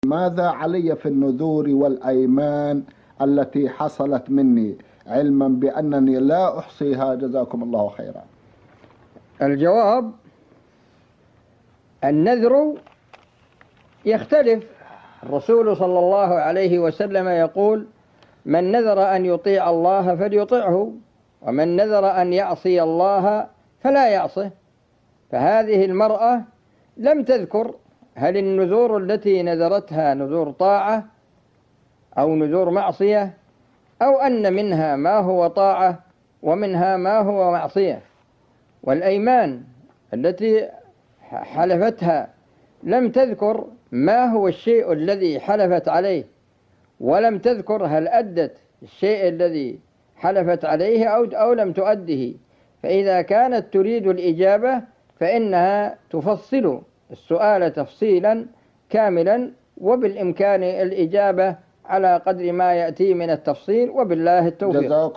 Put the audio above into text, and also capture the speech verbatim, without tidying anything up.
ماذا علي في النذور والأيمان التي حصلت مني علما بأنني لا أحصيها؟ جزاكم الله خيرا. الجواب: النذر يختلف. الرسول صلى الله عليه وسلم يقول: من نذر أن يطيع الله فليطعه، ومن نذر أن يعصي الله فلا يعصه. فهذه المرأة لم تذكر هل النذور التي نذرتها نذور طاعة أو نذور معصية، أو أن منها ما هو طاعة ومنها ما هو معصية. والأيمان التي حلفتها لم تذكر ما هو الشيء الذي حلفت عليه، ولم تذكر هل أدت الشيء الذي حلفت عليه أو أو لم تؤده. فإذا كانت تريد الإجابة فإنها تفصل السؤال تفصيلا كاملا، وبالإمكان الإجابة على قدر ما يأتي من التفصيل، وبالله التوفيق.